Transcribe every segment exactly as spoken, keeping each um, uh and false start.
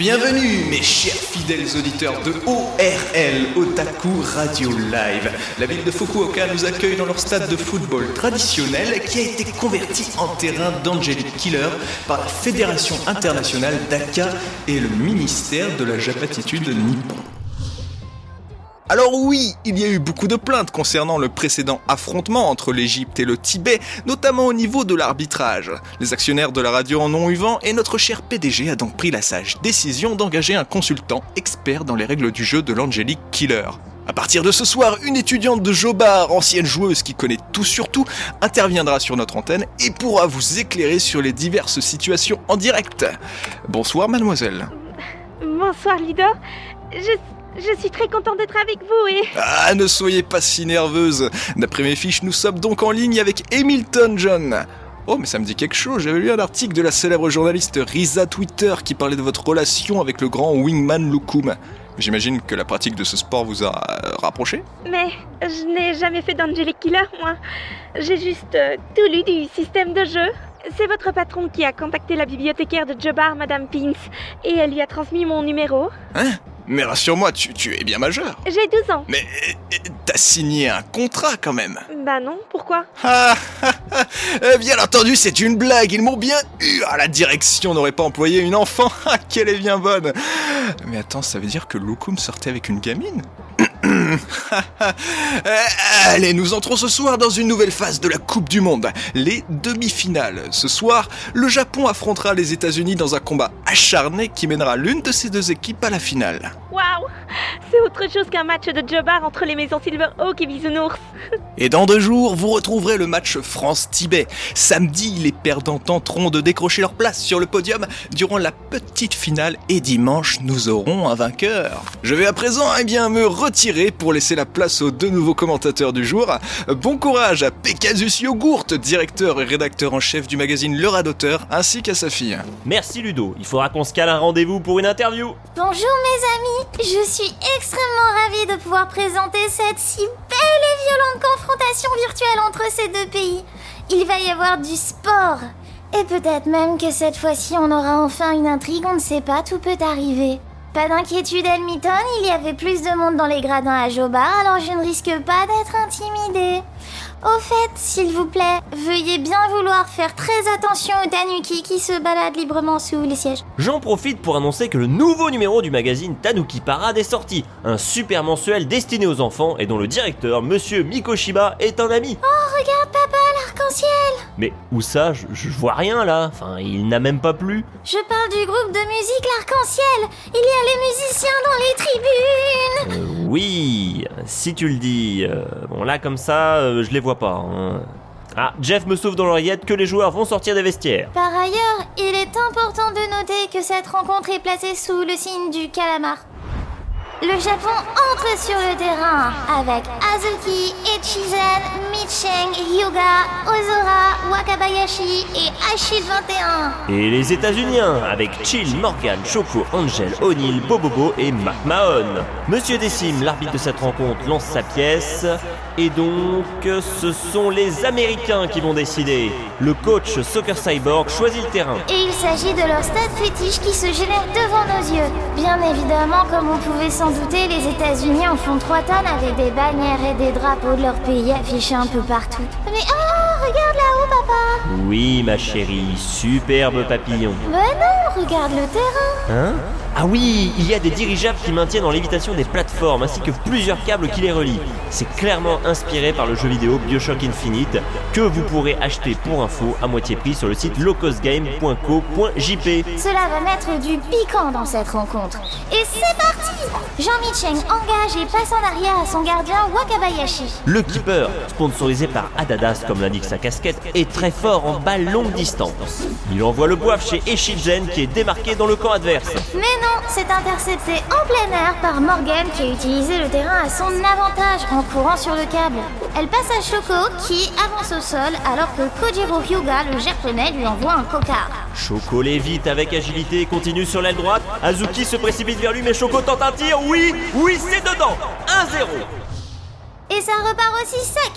Bienvenue mes chers fidèles auditeurs de O R L, Otaku Radio Live. La ville de Fukuoka nous accueille dans leur stade de football traditionnel qui a été converti en terrain d'Angelic Killer par la Fédération internationale d'Aka et le ministère de la Japatitude nippon. Alors oui, il y a eu beaucoup de plaintes concernant le précédent affrontement entre l'Égypte et le Tibet, notamment au niveau de l'arbitrage. Les actionnaires de la radio en ont eu vent et notre cher P D G a donc pris la sage décision d'engager un consultant expert dans les règles du jeu de l'Angelic Killer. À partir de ce soir, une étudiante de Jobar, ancienne joueuse qui connaît tout sur tout, interviendra sur notre antenne et pourra vous éclairer sur les diverses situations en direct. Bonsoir mademoiselle. Bonsoir Ludo. Je... Je suis très content d'être avec vous et... Ah, ne soyez pas si nerveuse. D'après mes fiches, nous sommes donc en ligne avec Hamilton John. Oh, mais ça me dit quelque chose. J'avais lu un article de la célèbre journaliste Risa Twitter qui parlait de votre relation avec le grand wingman Lukum. J'imagine que la pratique de ce sport vous a euh, rapproché ? Mais je n'ai jamais fait d'Angelic Killer, moi. J'ai juste euh, tout lu du système de jeu. C'est votre patron qui a contacté la bibliothécaire de Jobar, Madame Pins, et elle lui a transmis mon numéro. Hein ? Mais rassure-moi, tu, tu es bien majeur. J'ai douze ans. Mais euh, t'as signé un contrat quand même. Bah non, pourquoi ? Ah, ah, ah, bien entendu, c'est une blague, ils m'ont bien eu. Ah, la direction n'aurait pas employé une enfant. Ah, qu'elle est bien bonne. Mais attends, ça veut dire que Lukum sortait avec une gamine ? Allez, nous entrons ce soir dans une nouvelle phase de la Coupe du Monde, les demi-finales. Ce soir, le Japon affrontera les États-Unis dans un combat acharné qui mènera l'une de ces deux équipes à la finale. Waouh, c'est autre chose qu'un match de Jobar entre les maisons Silverhawk et Bisounours. Et dans deux jours, vous retrouverez le match France-Tibet. Samedi, les perdants tenteront de décrocher leur place sur le podium durant la petite finale et dimanche, nous aurons un vainqueur. Je vais à présent eh bien, me retirer pour laisser la place aux deux nouveaux commentateurs du jour. Bon courage à Pegasus Yogourt, directeur et rédacteur en chef du magazine Le Radoteur, ainsi qu'à sa fille. Merci Ludo, il faudra qu'on se cale un rendez-vous pour une interview. Bonjour mes amis, je suis extrêmement ravie de pouvoir présenter cette si belle et violente confrontation virtuelle entre ces deux pays. Il va y avoir du sport. Et peut-être même que cette fois-ci on aura enfin une intrigue, on ne sait pas, tout peut arriver. Pas d'inquiétude Hamilton, il y avait plus de monde dans les gradins à Jobar, alors je ne risque pas d'être intimidée. Au fait, s'il vous plaît, veuillez bien vouloir faire très attention aux tanuki qui se baladent librement sous les sièges. J'en profite pour annoncer que le nouveau numéro du magazine Tanuki Parade est sorti, un super mensuel destiné aux enfants et dont le directeur, Monsieur Mikoshiba, est un ami. Oh, regarde papa, l'arc-en-ciel. Mais où ça ? je, je vois rien là, enfin il n'a même pas plu. Je parle du groupe de musique l'arc-en-ciel. Il y a les musiciens dans les tribunes. Euh, oui, si tu le dis. Euh, bon là comme ça, euh, je les vois pas. Hein. Ah, Jeff me sauve dans l'oreillette que les joueurs vont sortir des vestiaires. Par ailleurs, il est important de noter que cette rencontre est placée sous le signe du calamar. Le Japon entre sur le terrain avec Azuki, Echizen, Micheng, Hyuga, Ozora, Wakabayashi et Ashid vingt et un. Et les États-Uniens avec Chill, Morgan, Shoko, Angel, O'Neill, Bobobo et McMahon. Monsieur Décime, l'arbitre de cette rencontre, lance sa pièce. Et donc, ce sont les Américains qui vont décider. Le coach Soccer Cyborg choisit le terrain. Et il s'agit de leur stade fétiche qui se génère devant nos yeux. Bien évidemment, comme on pouvait s'en douter, les États-Unis en font trois tonnes avec des bannières et des drapeaux de leur pays affichés un peu partout. Mais oh, regarde là-haut, papa. Oui, ma chérie, superbe papillon. Mais non, regarde le terrain. Hein ? Ah oui, il y a des dirigeables qui maintiennent en lévitation des plateformes ainsi que plusieurs câbles qui les relient. C'est clairement inspiré par le jeu vidéo BioShock Infinite que vous pourrez acheter pour info à moitié prix sur le site locostgame point co point j p. Cela va mettre du piquant dans cette rencontre. Et c'est parti. Jean Micheng engage et passe en arrière à son gardien Wakabayashi. Le keeper, sponsorisé par Adidas comme l'indique sa casquette, est très fort en balle longue distance. Il envoie le boif chez Echizen qui est démarqué dans le camp adverse. Mais non, c'est intercepté en plein air par Morgan qui a utilisé le terrain à son avantage en courant sur le câble. Elle passe à Shoko qui avance au sol alors que Kojiro Hyuga, le japonais, lui envoie un cocard. Shoko l'évite avec agilité et continue sur l'aile droite. Azuki se précipite vers lui mais Shoko tente un tir. Oui, oui, c'est dedans. un zéro. Et ça repart aussi sec.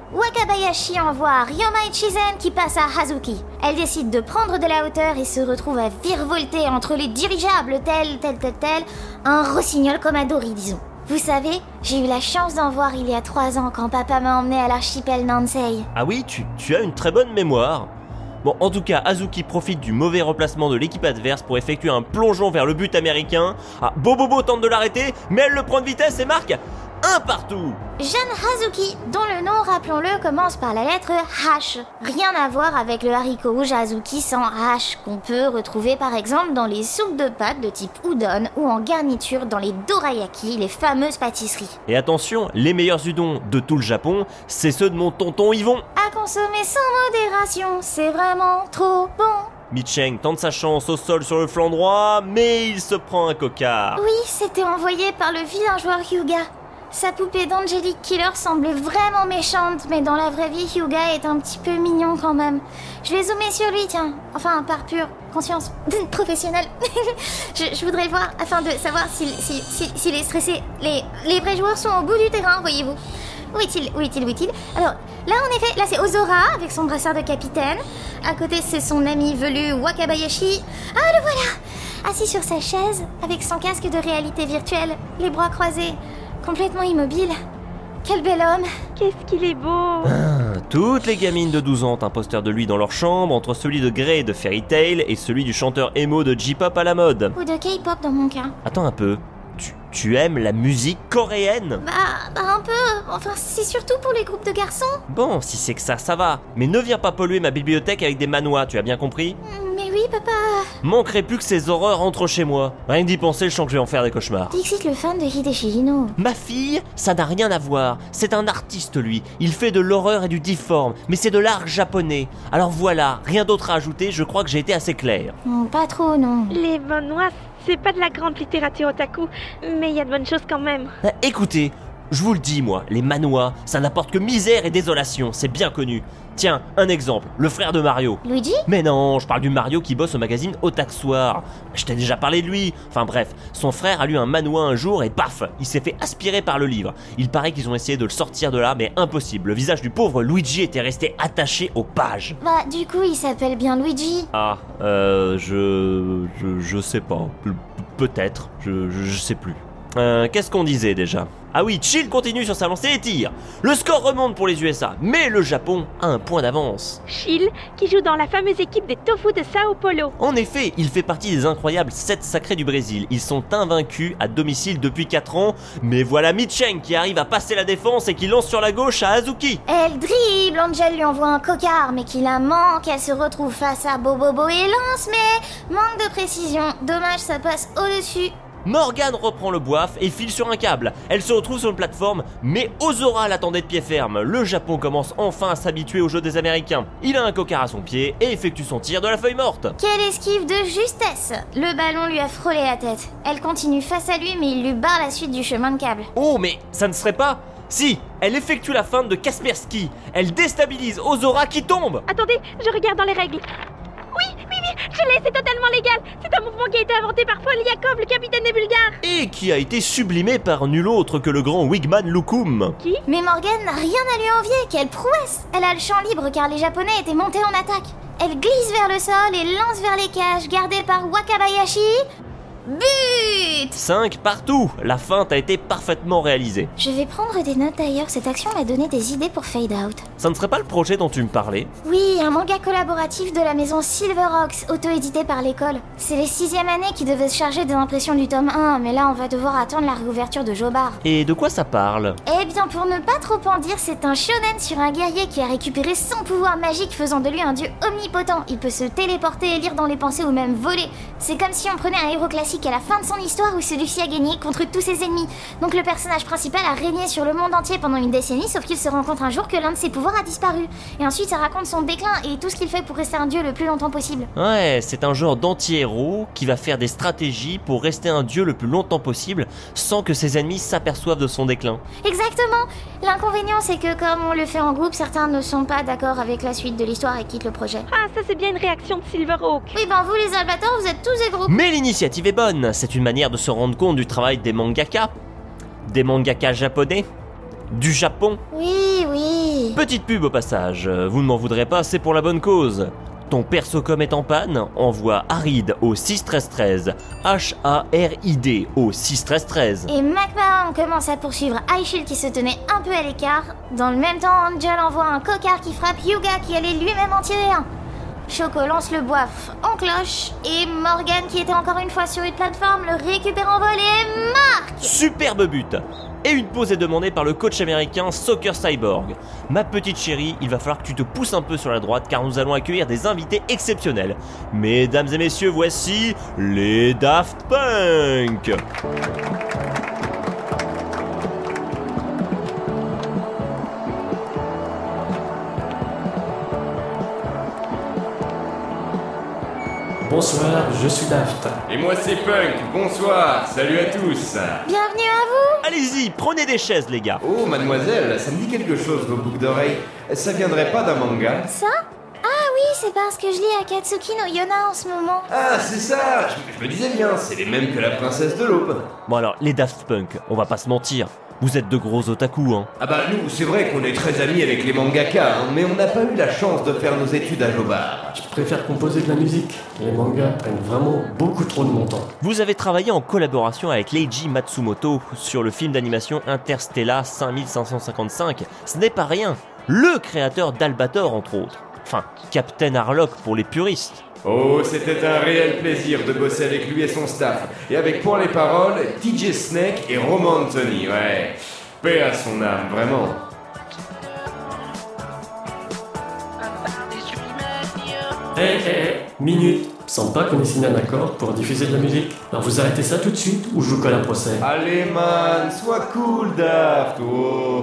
Wakabayashi envoie Ryoma Ichizen qui passe à Hazuki. Elle décide de prendre de la hauteur et se retrouve à virevolter entre les dirigeables tel, tel, tel, tel, un rossignol comme Adori, disons. Vous savez, j'ai eu la chance d'en voir il y a trois ans quand papa m'a emmené à l'archipel Nansei. Ah oui, tu, tu as une très bonne mémoire. Bon, en tout cas, Hazuki profite du mauvais remplacement de l'équipe adverse pour effectuer un plongeon vers le but américain. Ah, Bobobo tente de l'arrêter, mais elle le prend de vitesse et marque un partout. Jeune Hazuki, dont le nom, rappelons-le, commence par la lettre H. Rien à voir avec le haricot rouge Hazuki sans H, qu'on peut retrouver par exemple dans les soupes de pâtes de type udon ou en garniture dans les dorayaki, les fameuses pâtisseries. Et attention, les meilleurs udon de tout le Japon, c'est ceux de mon tonton Yvon. À consommer sans modération, c'est vraiment trop bon. Mi-Cheng tente sa chance au sol sur le flanc droit, mais il se prend un cocard. Oui, c'était envoyé par le vilain joueur Hyuga. Sa poupée d'Angelic Killer semble vraiment méchante, mais dans la vraie vie, Hyuga est un petit peu mignon quand même. Je vais zoomer sur lui, tiens. Enfin, par pure conscience professionnelle. je, je voudrais le voir afin de savoir s'il, s'il, s'il, s'il est stressé. Les, les vrais joueurs sont au bout du terrain, voyez-vous. Où est-il, où est-il, où est-il? Alors, là en effet, là c'est Ozora avec son brassard de capitaine. À côté, c'est son ami velu Wakabayashi. Ah, le voilà! Assis sur sa chaise, avec son casque de réalité virtuelle, les bras croisés, complètement immobile. Quel bel homme! Qu'est-ce qu'il est beau! Ah, toutes les gamines de douze ans ont un poster de lui dans leur chambre, entre celui de Grey de Fairy Tail et celui du chanteur emo de J-pop à la mode. Ou de K-pop dans mon cas. Attends un peu, tu, tu aimes la musique coréenne? Bah, bah un peu. Enfin, c'est surtout pour les groupes de garçons. Bon, si c'est que ça, ça va. Mais ne viens pas polluer ma bibliothèque avec des manhwas, tu as bien compris? Mais oui, papa. Manquerait plus que ces horreurs entrent chez moi. Rien que d'y penser, je sens que je vais en faire des cauchemars. Dixit le fan de Hideshi Hino. Ma fille, ça n'a rien à voir. C'est un artiste, lui. Il fait de l'horreur et du difforme, mais c'est de l'art japonais. Alors voilà, rien d'autre à ajouter, je crois que j'ai été assez clair. Oh, pas trop, non. Les manhwas, c'est pas de la grande littérature otaku, mais il y a de bonnes choses quand même. Ah, écoutez, je vous le dis, moi, les manhwas, ça n'apporte que misère et désolation, c'est bien connu. Tiens, un exemple, le frère de Mario. Luigi? Mais non, je parle du Mario qui bosse au magazine Otakusoir. Je t'ai déjà parlé de lui. Enfin bref, son frère a lu un manhwa un jour et paf, il s'est fait aspirer par le livre. Il paraît qu'ils ont essayé de le sortir de là, mais impossible. Le visage du pauvre Luigi était resté attaché aux pages. Bah, du coup, il s'appelle bien Luigi. Ah, euh, je... je, je sais pas. Pe- Peut-être, je, je, je sais plus. Euh, qu'est-ce qu'on disait déjà? Ah oui, Chill continue sur sa lancée et tire. Le score remonte pour les U S A, mais le Japon a un point d'avance. Chill, qui joue dans la fameuse équipe des Tofu de Sao Paulo. En effet, il fait partie des incroyables sept sacrés du Brésil. Ils sont invaincus à domicile depuis quatre ans, mais voilà Mi-Cheng qui arrive à passer la défense et qui lance sur la gauche à Hazuki. Elle dribble, Angel lui envoie un cocard, mais qui la manque. Elle se retrouve face à Bobobo et lance, mais manque de précision. Dommage, ça passe au-dessus. Morgane reprend le boif et file sur un câble. Elle se retrouve sur une plateforme, mais Ozora l'attendait de pied ferme. Le Japon commence enfin à s'habituer au jeu des Américains. Il a un cocard à son pied et effectue son tir de la feuille morte. Quelle esquive de justesse! Le ballon lui a frôlé la tête. Elle continue face à lui, mais il lui barre la suite du chemin de câble. Oh, mais ça ne serait pas... Si, elle effectue la feinte de Kaspersky. Elle déstabilise Ozora qui tombe. Attendez, je regarde dans les règles. Oui, oui, oui, je l'ai, c'est totalement légal. C'est un mouvement qui a été inventé par Paul Yakov, le capitaine des Bulgares. Et qui a été sublimé par nul autre que le grand Wigman Lukum. Qui? Mais Morgane n'a rien à lui envier, quelle prouesse! Elle a le champ libre car les Japonais étaient montés en attaque. Elle glisse vers le sol et lance vers les cages, gardées par Wakabayashi. But! cinq partout. La feinte a été parfaitement réalisée. Je vais prendre des notes d'ailleurs, cette action m'a donné des idées pour Fade Out. Ça ne serait pas le projet dont tu me parlais? Oui, un manga collaboratif de la maison Silverox, auto-édité par l'école. C'est les sixième années qui devaient se charger des impressions du tome un, mais là on va devoir attendre la réouverture de Jobar. Et de quoi ça parle? Eh bien, pour ne pas trop en dire, c'est un shonen sur un guerrier qui a récupéré son pouvoir magique, faisant de lui un dieu omnipotent. Il peut se téléporter et lire dans les pensées ou même voler. C'est comme si on prenait un héros classique à la fin de son histoire où celui-ci a gagné contre tous ses ennemis. Donc le personnage principal a régné sur le monde entier pendant une décennie, sauf qu'il se rend compte un jour que l'un de ses pouvoirs a disparu. Et ensuite ça raconte son déclin et tout ce qu'il fait pour rester un dieu le plus longtemps possible. Ouais, c'est un genre d'anti-héros qui va faire des stratégies pour rester un dieu le plus longtemps possible sans que ses ennemis s'aperçoivent de son déclin. Exactement. L'inconvénient c'est que comme on le fait en groupe, certains ne sont pas d'accord avec la suite de l'histoire et quittent le projet. Ah, ça c'est bien une réaction de Silverhawk. Oui ben vous les albators, vous êtes tous des groupes. Mais l'initiative est bonne, c'est une manière de se rendre compte du travail des mangaka, des mangaka japonais, du Japon. Oui, oui. Petite pub au passage, vous ne m'en voudrez pas, c'est pour la bonne cause. Ton Persocom est en panne, envoie Harid au six treize treize, H A R I D au six treize treize. Et McMahon commence à poursuivre iShield qui se tenait un peu à l'écart. Dans le même temps, Angel envoie un cocard qui frappe Hyuga qui allait lui-même en tirer un. Choco lance le boif en cloche et Morgan qui était encore une fois sur une plateforme le récupère en vol et marque. Superbe but. Et une pause est demandée par le coach américain Soccer Cyborg. Ma petite chérie, il va falloir que tu te pousses un peu sur la droite car nous allons accueillir des invités exceptionnels. Mesdames et messieurs, voici les Daft Punk. Bonsoir, je suis Daft. Et moi c'est Punk, bonsoir, salut à tous. Bienvenue à vous. Allez-y, prenez des chaises les gars. Oh mademoiselle, ça me dit quelque chose vos boucles d'oreilles. Ça viendrait pas d'un manga? Ça? Ah oui, c'est parce que je lis Akatsuki no Yona en ce moment. Ah c'est ça, je, je me disais bien, c'est les mêmes que la princesse de l'aube. Bon alors, les Daft Punk, on va pas se mentir. Vous êtes de gros otaku, hein. Ah bah nous, c'est vrai qu'on est très amis avec les mangaka, hein, mais on n'a pas eu la chance de faire nos études à Jobar. Je préfère composer de la musique. Les mangas prennent vraiment beaucoup trop de mon temps. Vous avez travaillé en collaboration avec Leiji Matsumoto sur le film d'animation Interstellar cinq mille cinq cent cinquante-cinq. Ce n'est pas rien. Le créateur d'Albator, entre autres. Enfin, Captain Harlock pour les puristes. Oh, c'était un réel plaisir de bosser avec lui et son staff. Et avec pour les paroles, T J Snake et Roman Anthony, ouais. Paix à son âme, vraiment. Hé hé hé, minute. Semble pas qu'on ait signé un accord pour diffuser de la musique. Alors vous arrêtez ça tout de suite ou je vous colle un procès. Allez man, sois cool Daft, oh.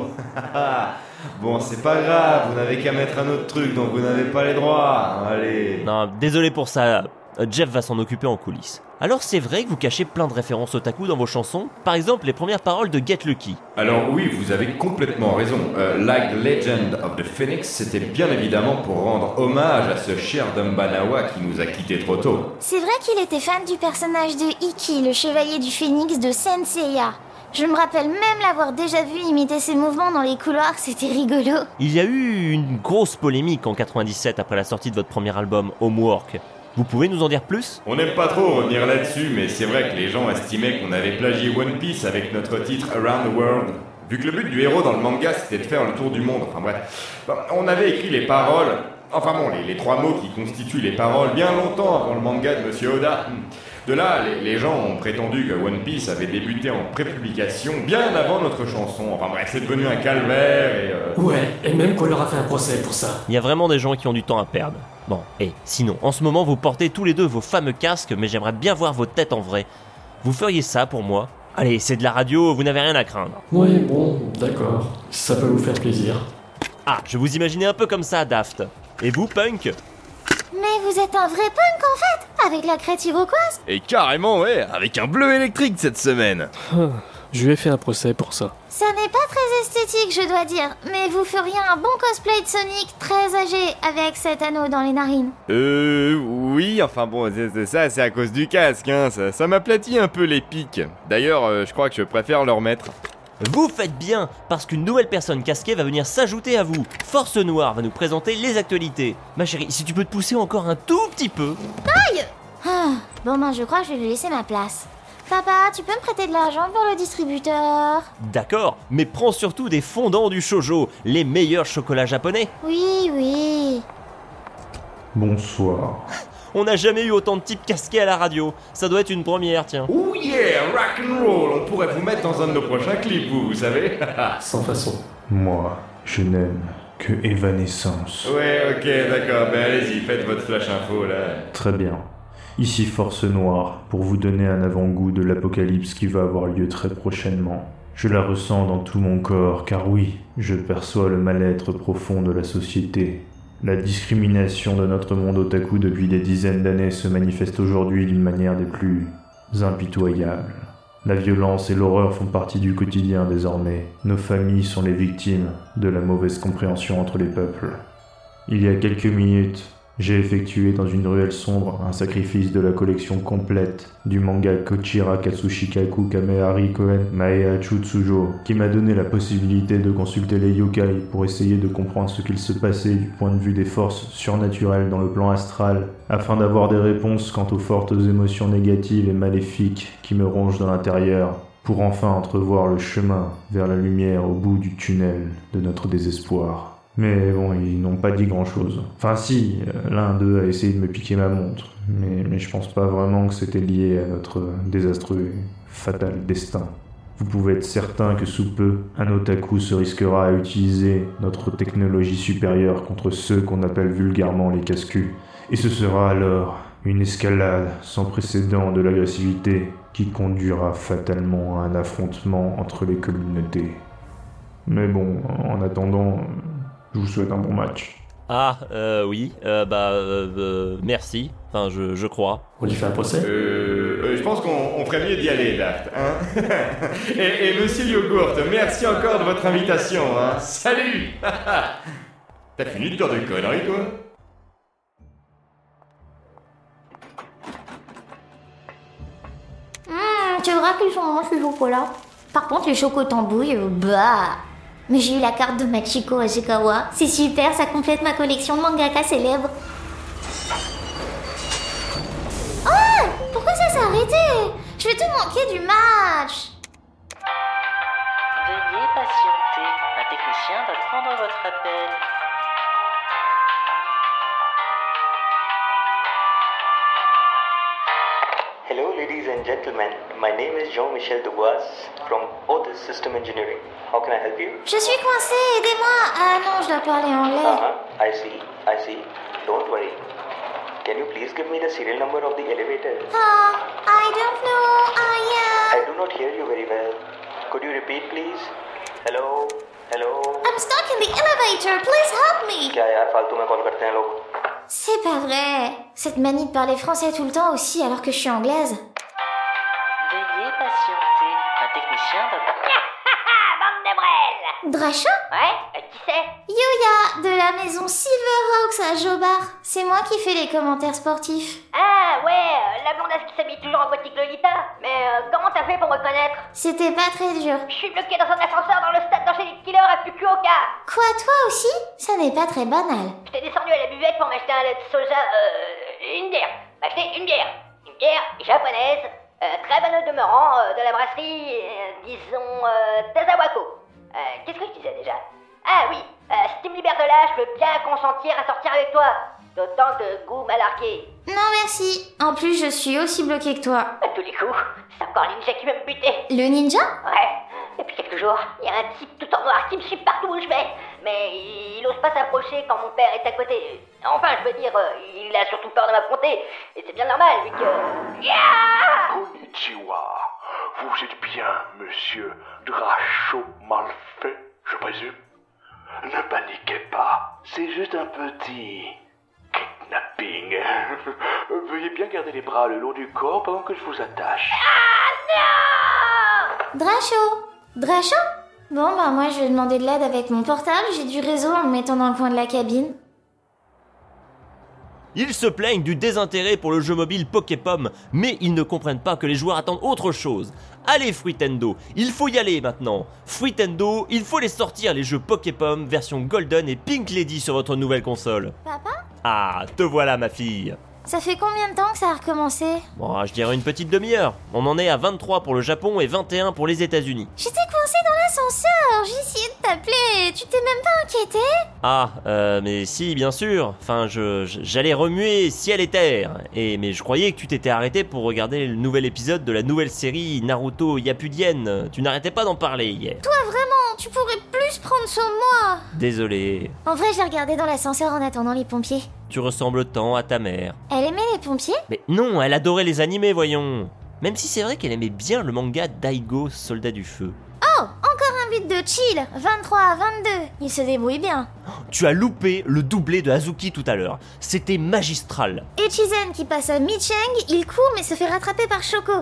Bon, c'est pas grave, vous n'avez qu'à mettre un autre truc, donc vous n'avez pas les droits. Allez. Non, désolé pour ça. Jeff va s'en occuper en coulisses. Alors c'est vrai que vous cachez plein de références otaku dans vos chansons, par exemple les premières paroles de Get Lucky. Alors oui, vous avez complètement raison. Euh, like the Legend of the Phoenix, c'était bien évidemment pour rendre hommage à ce cher Dumbanawa qui nous a quittés trop tôt. C'est vrai qu'il était fan du personnage de Iki, le chevalier du phénix de Senseiya. Je me rappelle même l'avoir déjà vu imiter ses mouvements dans les couloirs, c'était rigolo. Il y a eu une grosse polémique en quatre-vingt-dix-sept après la sortie de votre premier album, Homework. Vous pouvez nous en dire plus ? On n'aime pas trop revenir là-dessus, mais c'est vrai que les gens estimaient qu'on avait plagié One Piece avec notre titre Around the World. Vu que le but du héros dans le manga c'était de faire le tour du monde, enfin bref. On avait écrit les paroles, enfin bon, les, les trois mots qui constituent les paroles bien longtemps avant le manga de Monsieur Oda. De là, les, les gens ont prétendu que One Piece avait débuté en pré-publication bien avant notre chanson. Enfin bref, c'est devenu un calvaire et... Euh... Ouais, et même qu'on leur a fait un procès pour ça. Il y a vraiment des gens qui ont du temps à perdre. Bon, et sinon, en ce moment vous portez tous les deux vos fameux casques, mais j'aimerais bien voir vos têtes en vrai. Vous feriez ça pour moi ? Allez, c'est de la radio, vous n'avez rien à craindre. Ouais, bon, d'accord. Ça peut vous faire plaisir. Ah, je vous imaginais un peu comme ça, Daft. Et vous, Punk ? Mais vous êtes un vrai punk en fait, avec la crête iroquoise. Et carrément, ouais, avec un bleu électrique cette semaine. Je lui ai fait un procès pour ça. Ça n'est pas très esthétique, je dois dire, mais vous feriez un bon cosplay de Sonic très âgé avec cet anneau dans les narines. Euh, oui, enfin bon, c'est, c'est ça, c'est à cause du casque, hein, ça, ça m'aplatit un peu les pics. D'ailleurs, euh, je crois que je préfère le remettre. Vous faites bien, parce qu'une nouvelle personne casquée va venir s'ajouter à vous. Force Noire va nous présenter les actualités. Ma chérie, si tu peux te pousser encore un tout petit peu. Aïe ! Ah, bon ben je crois que je vais lui laisser ma place. Papa, tu peux me prêter de l'argent pour le distributeur ? D'accord, mais prends surtout des fondants du shoujo, les meilleurs chocolats japonais. Oui, oui. Bonsoir. On n'a jamais eu autant de types casqués à la radio. Ça doit être une première, tiens. Oh yeah, rock'n'roll. On pourrait vous mettre dans un de nos prochains clips, vous, vous savez. Sans façon. Moi, je n'aime que Evanescence. Ouais, ok, d'accord. Ben allez-y, faites votre flash info, là. Très bien. Ici Force Noire, pour vous donner un avant-goût de l'apocalypse qui va avoir lieu très prochainement. Je la ressens dans tout mon corps, car oui, je perçois le mal-être profond de la société. La discrimination de notre monde otaku depuis des dizaines d'années se manifeste aujourd'hui d'une manière des plus impitoyables. La violence et l'horreur font partie du quotidien désormais. Nos familles sont les victimes de la mauvaise compréhension entre les peuples. Il y a quelques minutes, J'ai effectué dans une ruelle sombre un sacrifice de la collection complète du manga Kochira Katsushikaku Kamehari Koen Maeachu Tsujo, qui m'a donné la possibilité de consulter les yokai pour essayer de comprendre ce qu'il se passait du point de vue des forces surnaturelles dans le plan astral, afin d'avoir des réponses quant aux fortes émotions négatives et maléfiques qui me rongent dans l'intérieur, pour enfin entrevoir le chemin vers la lumière au bout du tunnel de notre désespoir. Mais bon, ils n'ont pas dit grand-chose. Enfin si, l'un d'eux a essayé de me piquer ma montre, mais, mais je pense pas vraiment que c'était lié à notre désastreux et fatal destin. Vous pouvez être certain que sous peu, un otaku se risquera à utiliser notre technologie supérieure contre ceux qu'on appelle vulgairement les casse-culs. Et ce sera alors une escalade sans précédent de l'agressivité qui conduira fatalement à un affrontement entre les communautés. Mais bon, en attendant, je vous souhaite un bon match. Ah, euh, oui, euh, bah, euh, euh, merci, enfin, je, je crois. On lui fait un procès ? Euh, euh, je pense qu'on on ferait mieux d'y aller, Daft, hein. et, et monsieur Yogourt, merci encore de votre invitation, hein. Salut. T'as fini de dire de conneries, toi ? Hum, c'est vrai qu'ils sont bons ces chocolats. Par contre, les chocotambouilles, euh, bah... Mais j'ai eu la carte de Machiko Ashikawa. C'est super, ça complète ma collection de mangaka célèbres. Oh, pourquoi ça s'est arrêté ? Je vais tout manquer du match. Veuillez patienter. Un technicien va prendre votre appel. Hello ladies and gentlemen, my name is Jean-Michel Dubois from Otis System Engineering. How can I help you? Je suis coincée, aidez-moi. Ah non, je dois parler anglais. Uh-huh, I see, I see. Don't worry. Can you please give me the serial number of the elevator? Ah, I don't know, I am... I do not hear you very well. Could you repeat please? Hello? Hello? I'm stuck in the elevator, please help me. क्या यार फालतू में कॉल करते हैं लोग? C'est pas vrai. Cette manie de parler français tout le temps aussi alors que je suis anglaise. Veuillez patienter. Un technicien va... Bande de brêles. Dracha ? Ouais, euh, qui c'est ? Yuya, de la maison Silverhawks à Jobar. C'est moi qui fais les commentaires sportifs. Ah ouais, euh, la blondasse qui s'habille toujours en gothique Lolita. Mais euh, comment t'as fait pour me reconnaître ? C'était pas très dur. Je suis bloqué dans un ascenseur dans le stade d'Angélique Killer à Fukuoka. Quoi, toi aussi ? Ça n'est pas très banal. J'étais descendu à la buvette pour m'acheter un lait de soja, euh, une bière. M'acheter une bière. Une bière japonaise, euh, très bonne au demeurant, euh, de la brasserie, euh, disons, euh, Tazawako. Euh, qu'est-ce que je disais déjà ? Ah oui, euh, si tu me libères de là, je peux bien consentir à sortir avec toi. D'autant que goût mal arqué. Non merci. En plus, je suis aussi bloquée que toi. À tous les coups, c'est encore un ninja qui veut me buter. Le ninja ? Ouais. Depuis quelques jours, il y a un type tout en noir qui me suit partout où je vais. Mais il ose pas s'approcher quand mon père est à côté. Enfin, je veux dire, il a surtout peur de m'affronter. Et c'est bien normal, vu que... Yeah Konnichiwa. Vous êtes bien, monsieur Dracho Malfait, je présume. Ne paniquez pas, c'est juste un petit... kidnapping. Veuillez bien garder les bras le long du corps pendant que je vous attache. Ah non Dracho Dracho ? Bon bah moi je vais demander de l'aide avec mon portable, j'ai du réseau en me mettant dans le coin de la cabine. Ils se plaignent du désintérêt pour le jeu mobile Poképom, mais ils ne comprennent pas que les joueurs attendent autre chose. Allez Fruitendo, il faut y aller maintenant. Fruitendo, il faut les sortir les jeux Poképom version Golden et Pink Lady sur votre nouvelle console. Papa ? Ah, te voilà ma fille. Ça fait combien de temps que ça a recommencé ? Bon, je dirais une petite demi-heure. On en est à vingt-trois pour le Japon et vingt et un pour les États-Unis. J'étais coincée dans l'ascenseur, j'ai essayé de t'appeler, tu t'es même pas inquiété ? Ah, euh, mais si, bien sûr. Enfin, je, je j'allais remuer ciel et terre. Et mais je croyais que tu t'étais arrêté pour regarder le nouvel épisode de la nouvelle série Naruto Yappuden. Tu n'arrêtais pas d'en parler hier. Toi vraiment, tu pourrais plus prendre sur moi. Désolé. En vrai, j'ai regardé dans l'ascenseur en attendant les pompiers. Tu ressembles tant à ta mère. Elle aimait les pompiers ? Mais non, elle adorait les animés, voyons. Même si c'est vrai qu'elle aimait bien le manga Daigo, Soldat du Feu. Oh, encore un but de chill, vingt-trois à vingt-deux. Il se débrouille bien. Tu as loupé le doublé de Hazuki tout à l'heure. C'était magistral. Echizen qui passe à Micheng, il court mais se fait rattraper par Shoko.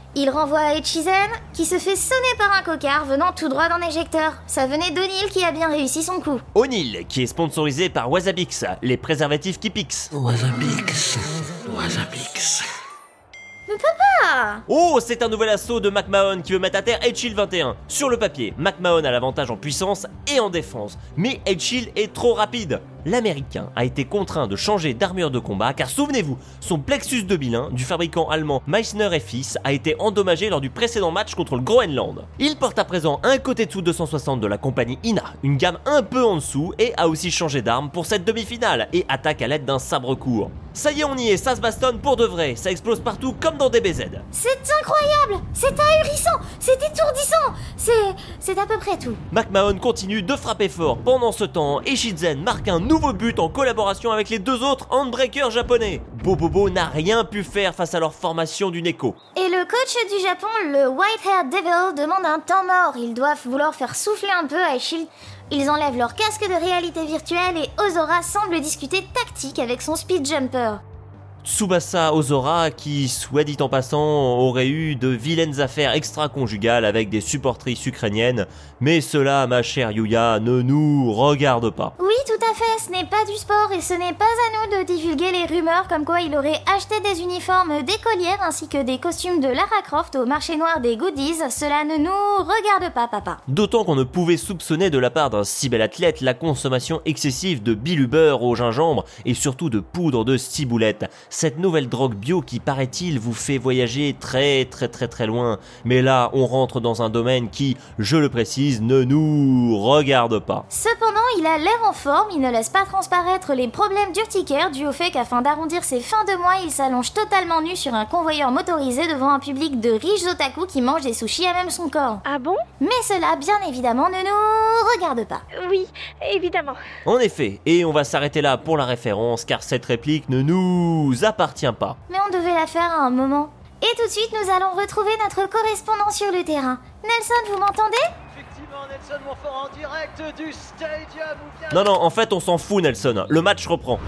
Il renvoie à Echizen, qui se fait sonner par un cocard venant tout droit d'un éjecteur. Ça venait d'O'Neill qui a bien réussi son coup. O'Neill, qui est sponsorisé par Wasabix, les préservatifs qui pixent. Wasabix, Wasabix. Mais papa! Oh, c'est un nouvel assaut de McMahon qui veut mettre à terre Edgehill vingt et un. Sur le papier, McMahon a l'avantage en puissance et en défense, mais Edgehill est trop rapide. L'Américain a été contraint de changer d'armure de combat car souvenez-vous, son Plexus deux mille un du fabricant allemand Meissner et Fils a été endommagé lors du précédent match contre le Groenland. Il porte à présent un Kotetsu deux cent soixante de la compagnie I N A, une gamme un peu en dessous, et a aussi changé d'arme pour cette demi-finale et attaque à l'aide d'un sabre court. Ça y est, on y est, ça se bastonne pour de vrai, ça explose partout comme dans D B Z. C'est incroyable, c'est ahurissant, c'est étourdissant, c'est... c'est à peu près tout. McMahon continue de frapper fort. Pendant ce temps, Echizen marque un nouveau but en collaboration avec les deux autres handbreakers japonais. Bobobo n'a rien pu faire face à leur formation du Neko. Et le coach du Japon, le White Hair Devil, demande un temps mort. Ils doivent vouloir faire souffler un peu à Edgehill. Ils enlèvent leur casque de réalité virtuelle et Ozora semble discuter tactique avec son speed jumper. Tsubasa Ozora, qui, soit dit en passant, aurait eu de vilaines affaires extra-conjugales avec des supportrices ukrainiennes, mais cela, ma chère Yuya, ne nous regarde pas. Oui, tout à fait, ce n'est pas du sport et ce n'est pas à nous de divulguer les rumeurs comme quoi il aurait acheté des uniformes d'écolière ainsi que des costumes de Lara Croft au marché noir des goodies. Cela ne nous regarde pas, papa. D'autant qu'on ne pouvait soupçonner de la part d'un si bel athlète la consommation excessive de biluber au gingembre et surtout de poudre de ciboulette. Cette nouvelle drogue bio qui, paraît-il, vous fait voyager très très très très loin. Mais là, on rentre dans un domaine qui, je le précise, ne nous regarde pas. Cependant, il a l'air en forme, il ne laisse pas transparaître les problèmes d'urticaire dus au fait qu'afin d'arrondir ses fins de mois, il s'allonge totalement nu sur un convoyeur motorisé devant un public de riches otaku qui mangent des sushis à même son corps. Ah bon? Mais cela, bien évidemment, ne nous regarde pas. Oui, évidemment. En effet, et on va s'arrêter là pour la référence car cette réplique ne nous appartient pas. Mais on devait la faire à un moment. Et tout de suite, nous allons retrouver notre correspondant sur le terrain. Nelson, vous m'entendez? Effectivement, Nelson Montfort en direct du stadium. Bien... Non, non, en fait, on s'en fout, Nelson. Le match reprend.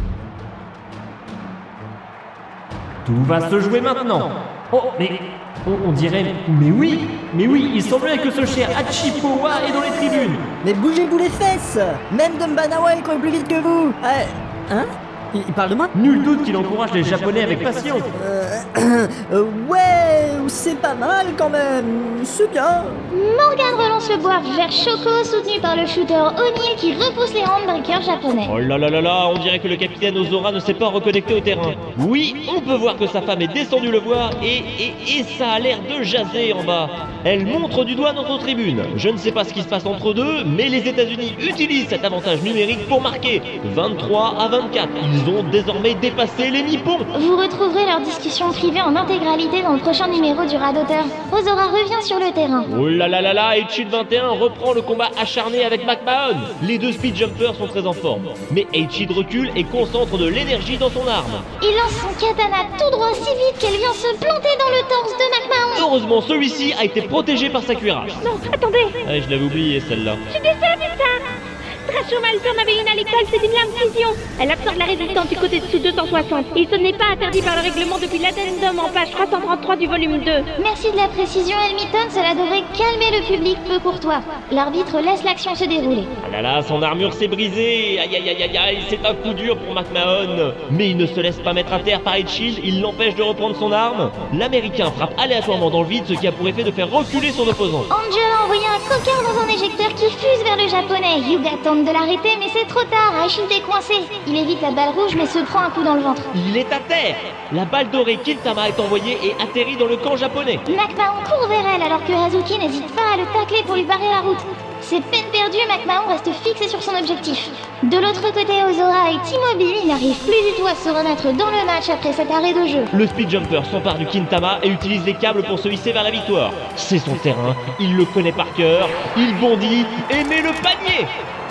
Tout va se jouer maintenant. Oh, mais on, on dirait... Mais oui, mais oui, il semblerait que ce cher Hachipowa est dans les tribunes. Mais bougez-vous les fesses. Même Dumbanawa il court plus vite que vous. Euh, hein? Il parle de moi? Nul doute qu'il encourage les Japonais avec passion. Euh, euh, ouais, c'est pas mal quand même, c'est bien. Morgan relance le bois vers Shoko, soutenu par le shooter O'Neill qui repousse les handbreakers japonais. Oh là là là là, on dirait que le capitaine Ozora ne s'est pas reconnecté au terrain. Oui, on peut voir que sa femme est descendue le voir et, et, et ça a l'air de jaser en bas. Elle montre du doigt notre tribune. Je ne sais pas ce qui se passe entre deux, mais les États-Unis utilisent cet avantage numérique pour marquer vingt-trois à vingt-quatre. Ils ont désormais dépassé les Nippons. Vous retrouverez leur discussion privée en intégralité dans le prochain numéro du Radoteur. Ozora revient sur le terrain. Oh là là là là, Edgehill vingt et un reprend le combat acharné avec McMahon. Les deux speed jumpers sont très en forme, mais Edgehill recule et concentre de l'énergie dans son arme. Il lance son katana tout droit si vite qu'elle vient se planter dans le torse de McMahon. Heureusement, celui-ci a été protégé par sa cuirasse. Non, attendez. Ah, je l'avais oublié celle-là. Je suis désolée, ça. Trasho Malturn avait une à l'école, c'est une lame fusion. Elle absorbe la résistance du côté dessous deux cent soixante. Et ce n'est pas interdit par le règlement depuis l'addendum en page trois cent trente-trois du volume deux. Merci de la précision, Elmiton, cela devrait calmer le public peu courtois. L'arbitre laisse l'action se dérouler. Ah là là, son armure s'est brisée. Aïe aïe aïe aïe aïe, c'est un coup dur pour McMahon. Mais il ne se laisse pas mettre à terre par Edgehill, il l'empêche de reprendre son arme. L'Américain frappe aléatoirement dans le vide, ce qui a pour effet de faire reculer son opposant. Angel a envoyé un cocard dans un éjecteur qui fuse vers le japonais. Yuga tente de l'arrêter, mais c'est trop tard. Achille est coincé. Il évite la balle rouge, mais se prend un coup dans le ventre. Il est à terre. La balle dorée Kintama est envoyée et atterrit dans le camp japonais. McMahon court vers elle alors que Hazuki n'hésite pas à le tacler pour lui barrer la route. C'est peine perdue, McMahon reste fixé sur son objectif. De l'autre côté, Ozora est immobile, il n'arrive plus du tout à se remettre dans le match après cet arrêt de jeu. Le speed jumper s'empare du Kintama et utilise les câbles pour se hisser vers la victoire. C'est son terrain, il le connaît par cœur, il bondit et met le panier.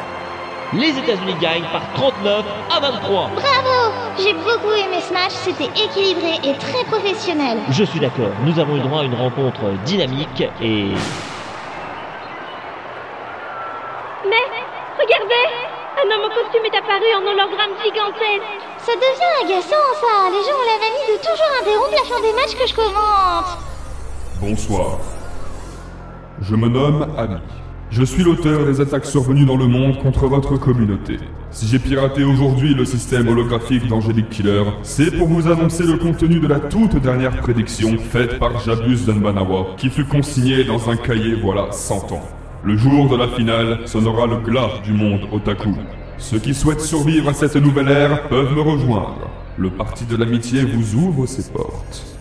Les États-Unis gagnent par trente-neuf à vingt-trois. Bravo! J'ai beaucoup aimé ce match, c'était équilibré et très professionnel. Je suis d'accord, nous avons eu droit à une rencontre dynamique et... Mais, regardez! Un homme au costume est apparu en hologramme gigantesque. Ça devient agaçant, ça. Les gens ont la manie de toujours interrompre la fin des matchs que je commente. Bonsoir. Je me nomme Ami. Je suis l'auteur des attaques survenues dans le monde contre votre communauté. Si j'ai piraté aujourd'hui le système holographique d'Angelic Killer, c'est pour vous annoncer le contenu de la toute dernière prédiction faite par Jabus Danbanawa, qui fut consignée dans un cahier voilà cent ans. Le jour de la finale sonnera le glas du monde otaku. Ceux qui souhaitent survivre à cette nouvelle ère peuvent me rejoindre. Le parti de l'amitié vous ouvre ses portes.